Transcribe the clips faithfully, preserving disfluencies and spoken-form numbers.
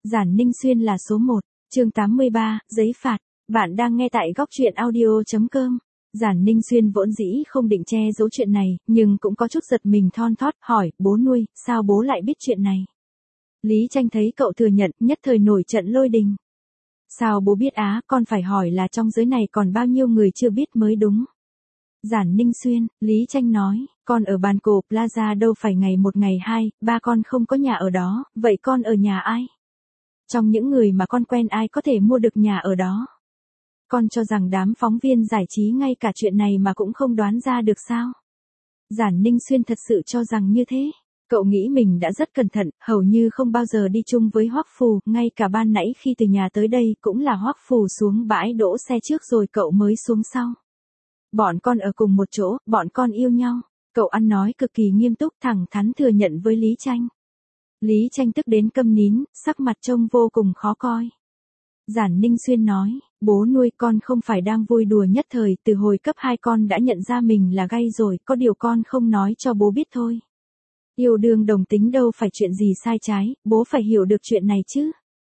Giản Ninh Xuyên là số một, chương tám mươi ba, giấy phạt. Bạn đang nghe tại góc truyện audio chấm com. Giản Ninh Xuyên vốn dĩ không định che giấu chuyện này, nhưng cũng có chút giật mình thon thót, hỏi, bố nuôi, sao bố lại biết chuyện này? Lý Tranh thấy cậu thừa nhận, nhất thời nổi trận lôi đình. Sao bố biết á, con phải hỏi là trong giới này còn bao nhiêu người chưa biết mới đúng. Giản Ninh Xuyên, Lý Tranh nói, con ở bàn cổ Plaza đâu phải ngày một ngày hai, ba con không có nhà ở đó, vậy con ở nhà ai? Trong những người mà con quen ai có thể mua được nhà ở đó? Con cho rằng đám phóng viên giải trí ngay cả chuyện này mà cũng không đoán ra được sao? Giản Ninh Xuyên thật sự cho rằng như thế. Cậu nghĩ mình đã rất cẩn thận, hầu như không bao giờ đi chung với Hoắc Phù, ngay cả ban nãy khi từ nhà tới đây cũng là Hoắc Phù xuống bãi đỗ xe trước rồi cậu mới xuống sau. Bọn con ở cùng một chỗ, bọn con yêu nhau. Cậu ăn nói cực kỳ nghiêm túc thẳng thắn thừa nhận với Lý Tranh. Lý Tranh tức đến câm nín, sắc mặt trông vô cùng khó coi. Giản Ninh Xuyên nói, bố nuôi con không phải đang vui đùa nhất thời, từ hồi cấp hai con đã nhận ra mình là gay rồi, có điều con không nói cho bố biết thôi. Yêu đương đồng tính đâu phải chuyện gì sai trái, bố phải hiểu được chuyện này chứ.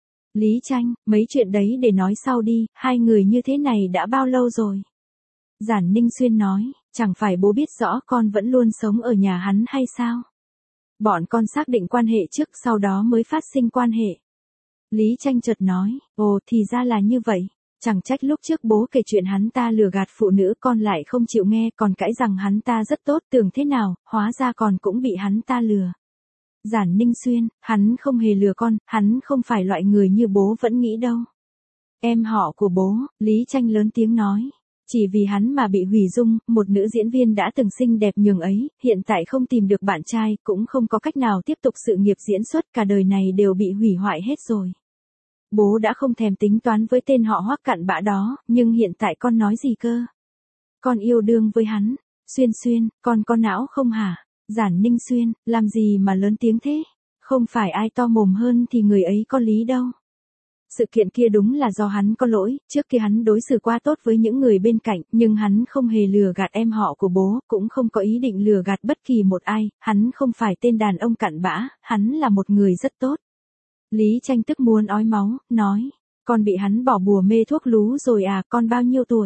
Lý Tranh, mấy chuyện đấy để nói sau đi, hai người như thế này đã bao lâu rồi? Giản Ninh Xuyên nói, chẳng phải bố biết rõ con vẫn luôn sống ở nhà hắn hay sao? Bọn con xác định quan hệ trước sau đó mới phát sinh quan hệ. Lý Tranh chợt nói, ồ thì ra là như vậy. Chẳng trách lúc trước bố kể chuyện hắn ta lừa gạt phụ nữ con lại không chịu nghe, còn cãi rằng hắn ta rất tốt, tưởng thế nào, hóa ra còn cũng bị hắn ta lừa. Giản Ninh Xuyên, hắn không hề lừa con, hắn không phải loại người như bố vẫn nghĩ đâu. Em họ của bố, Lý Tranh lớn tiếng nói. Chỉ vì hắn mà bị hủy dung, một nữ diễn viên đã từng xinh đẹp nhường ấy, hiện tại không tìm được bạn trai, cũng không có cách nào tiếp tục sự nghiệp diễn xuất, cả đời này đều bị hủy hoại hết rồi. Bố đã không thèm tính toán với tên họ Hoắc cặn bã đó, nhưng hiện tại con nói gì cơ? Con yêu đương với hắn. Xuyên Xuyên, con có não không hả? Giản Ninh Xuyên, làm gì mà lớn tiếng thế? Không phải ai to mồm hơn thì người ấy có lý đâu. Sự kiện kia đúng là do hắn có lỗi, trước kia hắn đối xử quá tốt với những người bên cạnh, nhưng hắn không hề lừa gạt em họ của bố, cũng không có ý định lừa gạt bất kỳ một ai, hắn không phải tên đàn ông cặn bã, hắn là một người rất tốt. Lý Tranh tức muốn ói máu, nói, con bị hắn bỏ bùa mê thuốc lú rồi à, con bao nhiêu tuổi?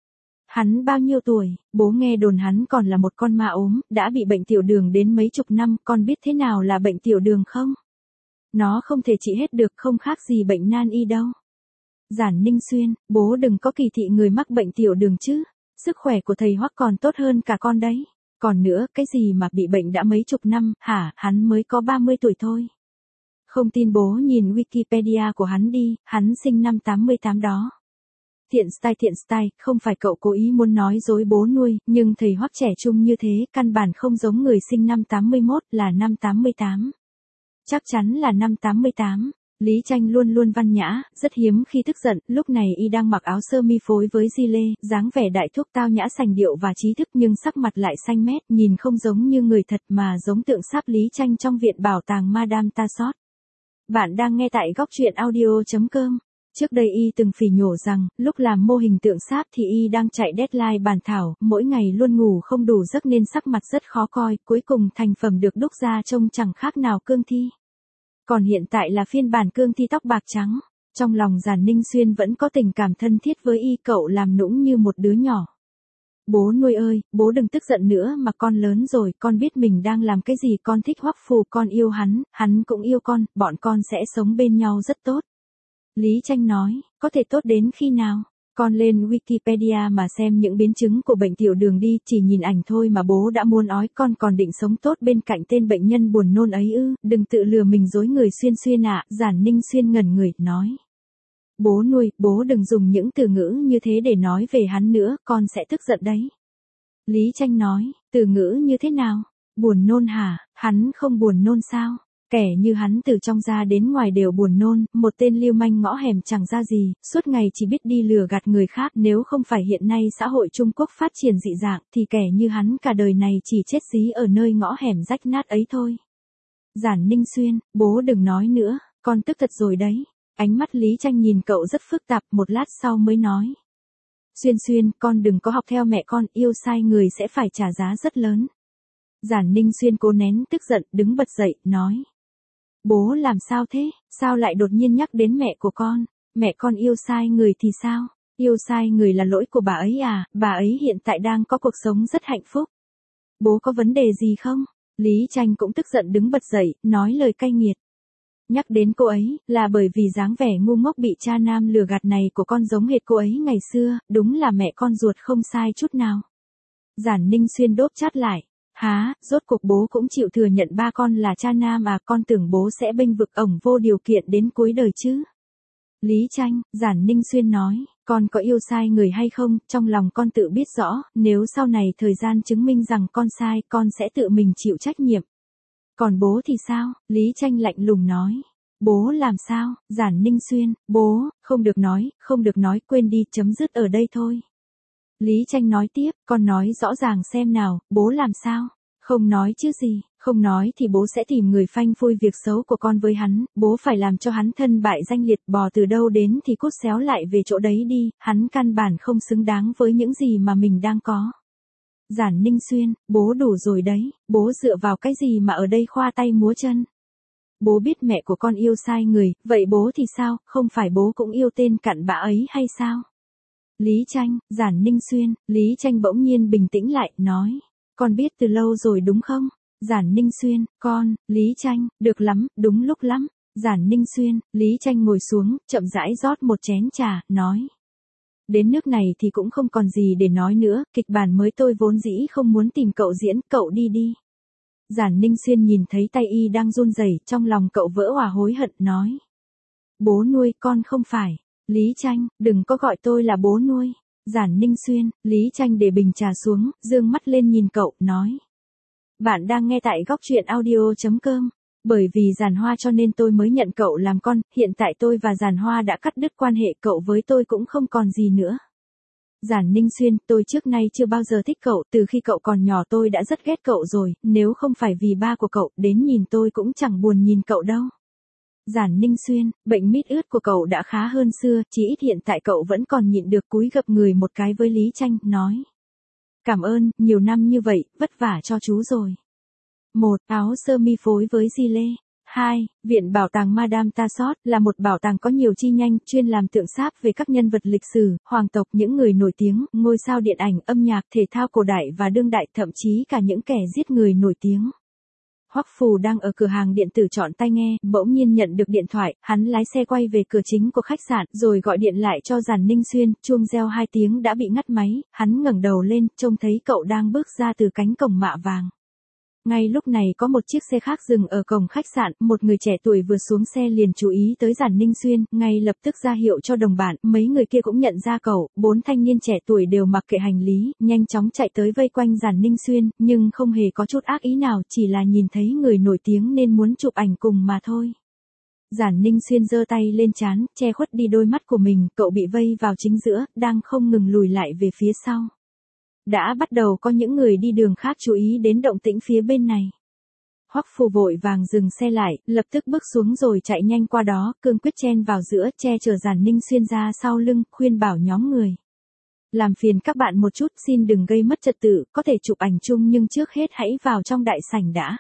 Hắn bao nhiêu tuổi? Bố nghe đồn hắn còn là một con ma ốm, đã bị bệnh tiểu đường đến mấy chục năm, con biết thế nào là bệnh tiểu đường không? Nó không thể trị hết được, không khác gì bệnh nan y đâu. Giản Ninh Xuyên, bố đừng có kỳ thị người mắc bệnh tiểu đường chứ. Sức khỏe của thầy Hoắc còn tốt hơn cả con đấy. Còn nữa, cái gì mà bị bệnh đã mấy chục năm, hả, hắn mới có ba mươi tuổi thôi. Không tin bố nhìn Wikipedia của hắn đi, hắn sinh năm tám mươi tám đó. Thiện style thiện style, không phải cậu cố ý muốn nói dối bố nuôi, nhưng thầy Hoắc trẻ trung như thế, căn bản không giống người sinh năm tám mươi mốt, là năm tám mươi tám. Chắc chắn là năm tám mươi tám. Lý Tranh luôn luôn văn nhã, rất hiếm khi tức giận, lúc này y đang mặc áo sơ mi phối với gi lê, dáng vẻ đại thúc tao nhã sành điệu và trí thức nhưng sắc mặt lại xanh mét, nhìn không giống như người thật mà giống tượng sáp Lý Tranh trong viện bảo tàng Madame Tussauds. Bạn đang nghe tại góc truyện audio chấm com. Trước đây y từng phỉ nhổ rằng, lúc làm mô hình tượng sáp thì y đang chạy deadline bản thảo, mỗi ngày luôn ngủ không đủ giấc nên sắc mặt rất khó coi, cuối cùng thành phẩm được đúc ra trông chẳng khác nào cương thi. Còn hiện tại là phiên bản cương thi tóc bạc trắng. Trong lòng Giản Ninh Xuyên vẫn có tình cảm thân thiết với y, cậu làm nũng như một đứa nhỏ. Bố nuôi ơi, bố đừng tức giận nữa mà con lớn rồi, con biết mình đang làm cái gì, con thích Hoắc Phù, con yêu hắn, hắn cũng yêu con, bọn con sẽ sống bên nhau rất tốt. Lý Tranh nói, có thể tốt đến khi nào? Con lên Wikipedia mà xem những biến chứng của bệnh tiểu đường đi, chỉ nhìn ảnh thôi mà bố đã muốn ói, con còn định sống tốt bên cạnh tên bệnh nhân buồn nôn ấy ư, đừng tự lừa mình dối người Xuyên Xuyên ạ. Giản Ninh Xuyên ngẩn người, nói. Bố nuôi, bố đừng dùng những từ ngữ như thế để nói về hắn nữa, con sẽ tức giận đấy. Lý Tranh nói, từ ngữ như thế nào? Buồn nôn hả, hắn không buồn nôn sao? Kẻ như hắn từ trong ra đến ngoài đều buồn nôn, một tên lưu manh ngõ hẻm chẳng ra gì, suốt ngày chỉ biết đi lừa gạt người khác, nếu không phải hiện nay xã hội Trung Quốc phát triển dị dạng, thì kẻ như hắn cả đời này chỉ chết dí ở nơi ngõ hẻm rách nát ấy thôi. Giản Ninh Xuyên, bố đừng nói nữa, con tức thật rồi đấy. Ánh mắt Lý Tranh nhìn cậu rất phức tạp, một lát sau mới nói. Xuyên Xuyên, con đừng có học theo mẹ con, yêu sai người sẽ phải trả giá rất lớn. Giản Ninh Xuyên cố nén tức giận, đứng bật dậy, nói. Bố làm sao thế, sao lại đột nhiên nhắc đến mẹ của con, mẹ con yêu sai người thì sao, yêu sai người là lỗi của bà ấy à, bà ấy hiện tại đang có cuộc sống rất hạnh phúc. Bố có vấn đề gì không? Lý Tranh cũng tức giận đứng bật dậy, nói lời cay nghiệt. Nhắc đến cô ấy, là bởi vì dáng vẻ ngu ngốc bị cha nam lừa gạt này của con giống hệt cô ấy ngày xưa, đúng là mẹ con ruột không sai chút nào. Giản Ninh Xuyên đốp chát lại. Há, rốt cuộc bố cũng chịu thừa nhận ba con là cha nam à, con tưởng bố sẽ bênh vực ổng vô điều kiện đến cuối đời chứ. Lý Tranh, Giản Ninh Xuyên nói, con có yêu sai người hay không, trong lòng con tự biết rõ, nếu sau này thời gian chứng minh rằng con sai, con sẽ tự mình chịu trách nhiệm. Còn bố thì sao? Lý Tranh lạnh lùng nói. Bố làm sao? Giản Ninh Xuyên, bố, không được nói, không được nói, quên đi, chấm dứt ở đây thôi. Lý Tranh nói tiếp, con nói rõ ràng xem nào, bố làm sao? Không nói chứ gì, không nói thì bố sẽ tìm người phanh phui việc xấu của con với hắn, bố phải làm cho hắn thân bại danh liệt, bò từ đâu đến thì cút xéo lại về chỗ đấy đi, hắn căn bản không xứng đáng với những gì mà mình đang có. Giản Ninh Xuyên, bố đủ rồi đấy, bố dựa vào cái gì mà ở đây khoa tay múa chân? Bố biết mẹ của con yêu sai người, vậy bố thì sao, không phải bố cũng yêu tên cặn bã ấy hay sao? Lý Tranh, Giản Ninh Xuyên, Lý Tranh bỗng nhiên bình tĩnh lại, nói. Con biết từ lâu rồi đúng không? Giản Ninh Xuyên, con, Lý Tranh, được lắm, đúng lúc lắm. Giản Ninh Xuyên, Lý Tranh ngồi xuống, chậm rãi rót một chén trà, nói. Đến nước này thì cũng không còn gì để nói nữa, kịch bản mới tôi vốn dĩ không muốn tìm cậu diễn, cậu đi đi. Giản Ninh Xuyên nhìn thấy tay y đang run rẩy, trong lòng cậu vỡ òa hối hận, nói. Bố nuôi con không phải. Lý Tranh, đừng có gọi tôi là bố nuôi. Giản Ninh Xuyên, Lý Tranh để bình trà xuống, dương mắt lên nhìn cậu, nói. Bạn đang nghe tại góc truyện audio chấm com. Bởi vì Giản Hoa cho nên tôi mới nhận cậu làm con, hiện tại tôi và Giản Hoa đã cắt đứt quan hệ, cậu với tôi cũng không còn gì nữa. Giản Ninh Xuyên, tôi trước nay chưa bao giờ thích cậu, từ khi cậu còn nhỏ tôi đã rất ghét cậu rồi, nếu không phải vì ba của cậu, đến nhìn tôi cũng chẳng buồn nhìn cậu đâu. Giản Ninh Xuyên, bệnh mít ướt của cậu đã khá hơn xưa, chỉ ít hiện tại cậu vẫn còn nhịn được, cúi gập người một cái với Lý Tranh, nói. Cảm ơn, nhiều năm như vậy, vất vả cho chú rồi. một. Áo sơ mi phối với gilet. hai. Viện Bảo tàng Madame Tussauds là một bảo tàng có nhiều chi nhánh, chuyên làm tượng sáp về các nhân vật lịch sử, hoàng tộc, những người nổi tiếng, ngôi sao điện ảnh, âm nhạc, thể thao cổ đại và đương đại, thậm chí cả những kẻ giết người nổi tiếng. Hoắc Phù đang ở cửa hàng điện tử chọn tai nghe, bỗng nhiên nhận được điện thoại, hắn lái xe quay về cửa chính của khách sạn, rồi gọi điện lại cho Giản Ninh Xuyên, chuông reo hai tiếng đã bị ngắt máy, hắn ngẩng đầu lên, trông thấy cậu đang bước ra từ cánh cổng mạ vàng. Ngay lúc này có một chiếc xe khác dừng ở cổng khách sạn, một người trẻ tuổi vừa xuống xe liền chú ý tới Giản Ninh Xuyên, ngay lập tức ra hiệu cho đồng bạn, mấy người kia cũng nhận ra cậu, bốn thanh niên trẻ tuổi đều mặc kệ hành lý, nhanh chóng chạy tới vây quanh Giản Ninh Xuyên, nhưng không hề có chút ác ý nào, chỉ là nhìn thấy người nổi tiếng nên muốn chụp ảnh cùng mà thôi. Giản Ninh Xuyên giơ tay lên trán, che khuất đi đôi mắt của mình, cậu bị vây vào chính giữa, đang không ngừng lùi lại về phía sau. Đã bắt đầu có những người đi đường khác chú ý đến động tĩnh phía bên này. Hoắc Phù vội vàng dừng xe lại, lập tức bước xuống rồi chạy nhanh qua đó, cương quyết chen vào giữa, che chở Giản Ninh Xuyên ra sau lưng, khuyên bảo nhóm người. Làm phiền các bạn một chút, xin đừng gây mất trật tự, có thể chụp ảnh chung nhưng trước hết hãy vào trong đại sảnh đã.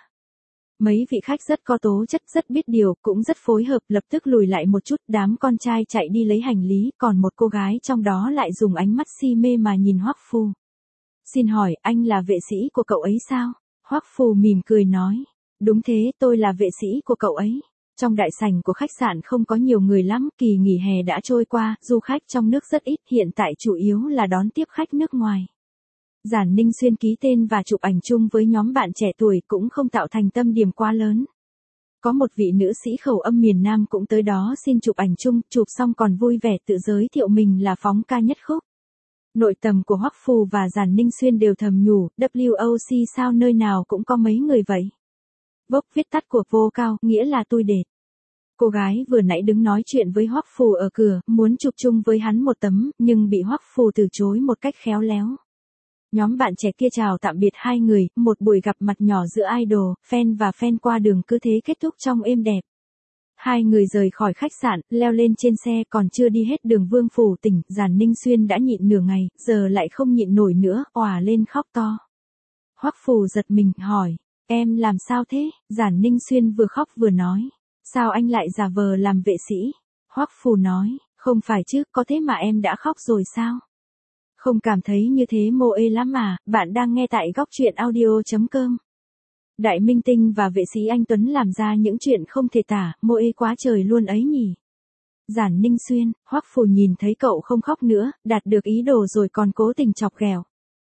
Mấy vị khách rất có tố chất, rất biết điều, cũng rất phối hợp, lập tức lùi lại một chút, đám con trai chạy đi lấy hành lý, còn một cô gái trong đó lại dùng ánh mắt si mê mà nhìn Hoắc Phù. Xin hỏi, anh là vệ sĩ của cậu ấy sao? Hoắc Phù mỉm cười nói. Đúng thế, tôi là vệ sĩ của cậu ấy. Trong đại sảnh của khách sạn không có nhiều người lắm, kỳ nghỉ hè đã trôi qua, du khách trong nước rất ít, hiện tại chủ yếu là đón tiếp khách nước ngoài. Giản Ninh Xuyên ký tên và chụp ảnh chung với nhóm bạn trẻ tuổi cũng không tạo thành tâm điểm quá lớn. Có một vị nữ sĩ khẩu âm miền Nam cũng tới đó xin chụp ảnh chung, chụp xong còn vui vẻ tự giới thiệu mình là phóng ca nhất khúc. Nội tầm của Hoắc Phù và Giản Ninh Xuyên đều thầm nhủ, vê kép xê sao nơi nào cũng có mấy người vậy. Vốc viết tắt của vocal, nghĩa là tôi đệt. Cô gái vừa nãy đứng nói chuyện với Hoắc Phù ở cửa, muốn chụp chung với hắn một tấm, nhưng bị Hoắc Phù từ chối một cách khéo léo. Nhóm bạn trẻ kia chào tạm biệt hai người, một buổi gặp mặt nhỏ giữa idol, fan và fan qua đường cứ thế kết thúc trong êm đẹp. Hai người rời khỏi khách sạn, leo lên trên xe, còn chưa đi hết đường Vương Phủ tỉnh, Giản Ninh Xuyên đã nhịn nửa ngày, giờ lại không nhịn nổi nữa, òa lên khóc to. Hoắc Phù giật mình, hỏi, em làm sao thế? Giản Ninh Xuyên vừa khóc vừa nói, Sao anh lại giả vờ làm vệ sĩ? Hoắc Phù nói, không phải chứ, có thế mà em đã khóc rồi sao? Không cảm thấy như thế mô ê lắm mà, bạn đang nghe tại góc truyện audio.com. Đại minh tinh và vệ sĩ anh Tuấn làm ra những chuyện không thể tả, mô ê quá trời luôn ấy nhỉ. Giản Ninh Xuyên, Hoắc Phù nhìn thấy cậu không khóc nữa, đạt được ý đồ rồi còn cố tình chọc ghẹo.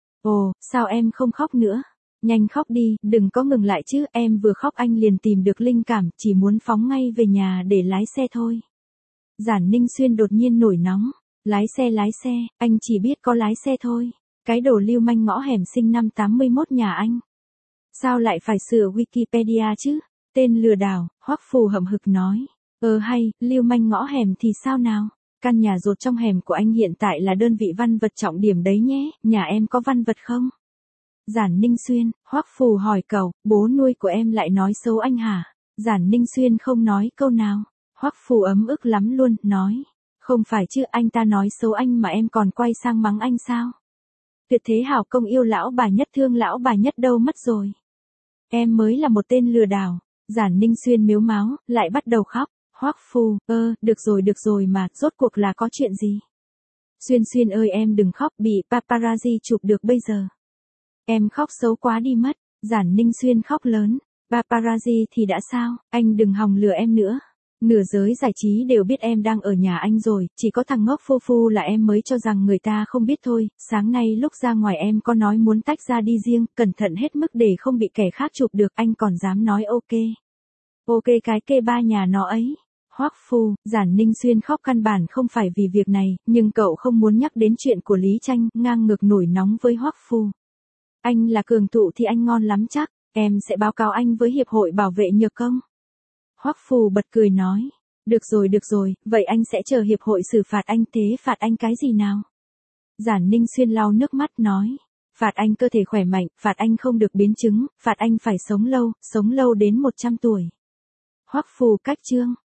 Ồ, sao em không khóc nữa? Nhanh khóc đi, đừng có ngừng lại chứ, em vừa khóc anh liền tìm được linh cảm, chỉ muốn phóng ngay về nhà để lái xe thôi. Giản Ninh Xuyên đột nhiên nổi nóng, lái xe lái xe, anh chỉ biết có lái xe thôi. Cái đồ lưu manh ngõ hẻm sinh năm tám mươi mốt nhà anh. Sao lại phải sửa Wikipedia chứ? Tên lừa đảo, Hoắc Phù hậm hực nói. Ờ hay, lưu manh ngõ hẻm thì sao nào? Căn nhà dột trong hẻm của anh hiện tại là đơn vị văn vật trọng điểm đấy nhé, nhà em có văn vật không? Giản Ninh Xuyên, Hoắc Phù hỏi cậu, bố nuôi của em lại nói xấu anh hả? Giản Ninh Xuyên không nói câu nào. Hoắc Phù ấm ức lắm luôn, nói. Không phải chứ, anh ta nói xấu anh mà em còn quay sang mắng anh sao? Tuyệt thế hảo công yêu lão bà nhất thương lão bà nhất đâu mất rồi? Em mới là một tên lừa đảo. Giản Ninh Xuyên mếu máo, lại bắt đầu khóc. Hoắc Phù, ơ, được rồi được rồi mà, rốt cuộc là có chuyện gì? Xuyên Xuyên ơi em đừng khóc, bị paparazzi chụp được bây giờ. Em khóc xấu quá đi mất. Giản Ninh Xuyên khóc lớn. Paparazzi thì đã sao, anh đừng hòng lừa em nữa. Nửa giới giải trí đều biết em đang ở nhà anh rồi, chỉ có thằng ngốc Phu Phu là em mới cho rằng người ta không biết thôi. Sáng nay lúc ra ngoài em có nói muốn tách ra đi riêng, cẩn thận hết mức để không bị kẻ khác chụp được, anh còn dám nói ok. Ok cái kê ba nhà nó ấy. Hoắc Phù, Giản Ninh Xuyên khóc căn bản không phải vì việc này, nhưng cậu không muốn nhắc đến chuyện của Lý Tranh, ngang ngược nổi nóng với Hoắc Phù. Anh là cường thụ thì anh ngon lắm chắc, em sẽ báo cáo anh với Hiệp hội Bảo vệ Nhược Công. Hoắc Phù bật cười nói, được rồi được rồi, vậy anh sẽ chờ Hiệp hội xử phạt anh, thế phạt anh cái gì nào? Giản Ninh Xuyên lau nước mắt nói, phạt anh cơ thể khỏe mạnh, phạt anh không được biến chứng, phạt anh phải sống lâu, sống lâu đến một trăm tuổi. Hoắc Phù cách chương.